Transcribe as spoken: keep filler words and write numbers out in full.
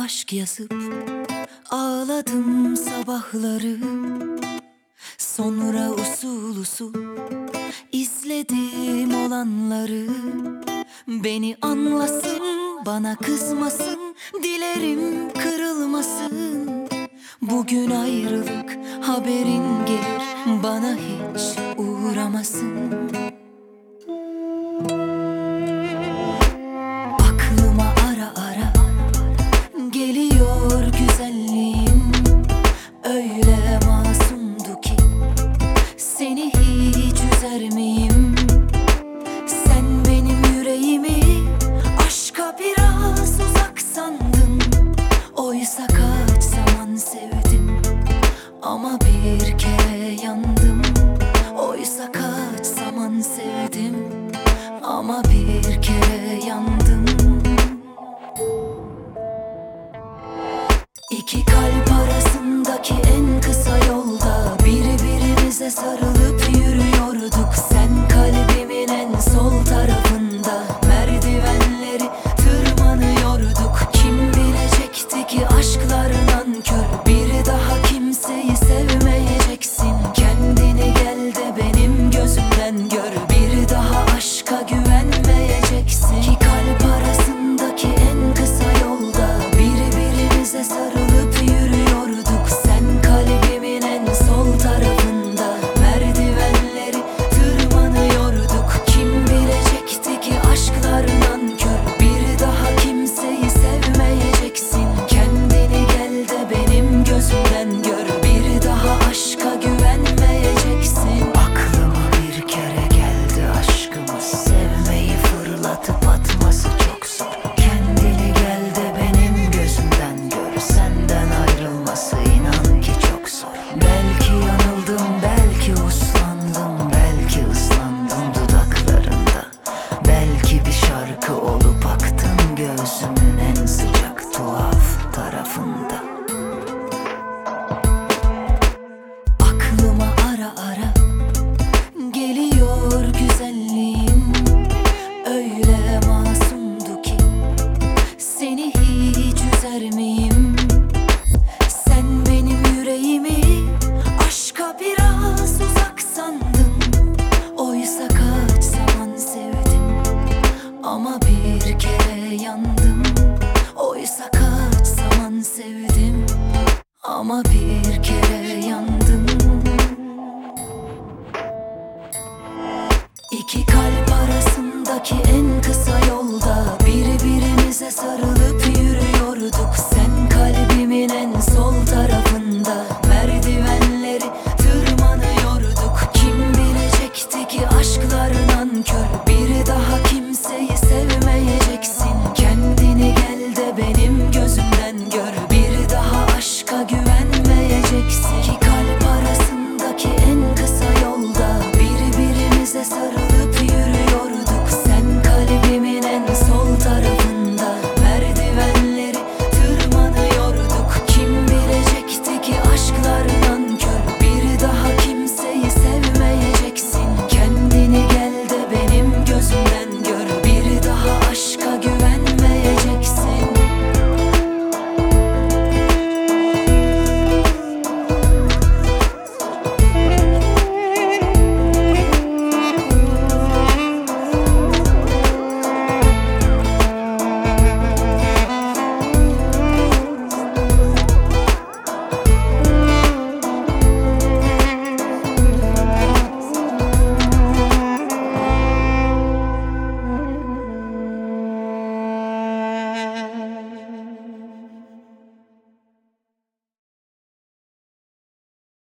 aşk yazıp ağladım sabahları. Sonra usul usul izledim olanları. Beni anlasın, bana kızmasın, dilerim kırılmasın. Bugün ayrılık haberin gelir, bana hiç uğramasın. Aklıma ara ara geliyor güzelliğin. Öyle masumdu ki seni hiç üzer miyim? Sen benim yüreğimi aşka biraz uzak sandın. Oysa kaç zaman sevdim ama bir kere yandım. Oysa kaç zaman sevdim ama bir kere yandım. İki kalp arasındaki en kısa yolda birbirimize sarılıp yürüyorduk. Sen kalbimin en sol tarafında, merdivenleri tırmanıyorduk. Kim bilecekti ki aşklar nankör, bir daha kimseyi sevmeyeceksin. Kendini gel de benim gözümden gör, bir daha aşka güvenmeyeceksin. İki kalp arasındaki en kısa yolda birbirimize sarılıp yürüyorduk. Sen kalbimin en sol tarafında, merdivenleri tırmanıyorduk. Kim bilecekti ki aşklar nankör, bir daha kimseyi sevmeyeceksin. Kendini gel de benim gözümden gör, bir daha aşka güvenmeyeceksin. Aklıma bir kere geldi aşkımız, sevmeyi fırlatıp atması çok zor. Kendini gel de benim gözümden gör, senden ayrılması inan ki çok zor. Belki yanıldım, belki uslandım, belki ıslandım dudaklarında. Belki bir şarkı olup aktın göğsümün en sıcak tuhaf tarafında. Aklıma ara ara geliyor güzelliğin. Öyle masumdu ki seni hiç üzer miyim? Sen benim yüreğimi aşka biraz uzak sandın. Oysa kaç zaman sevdim ama bir kere yandım. Oysa kaç zaman sevdim ama bir kere yandım. İki kalp arasındaki en kısa yolda birbirimize sarılıp yürüyorduk.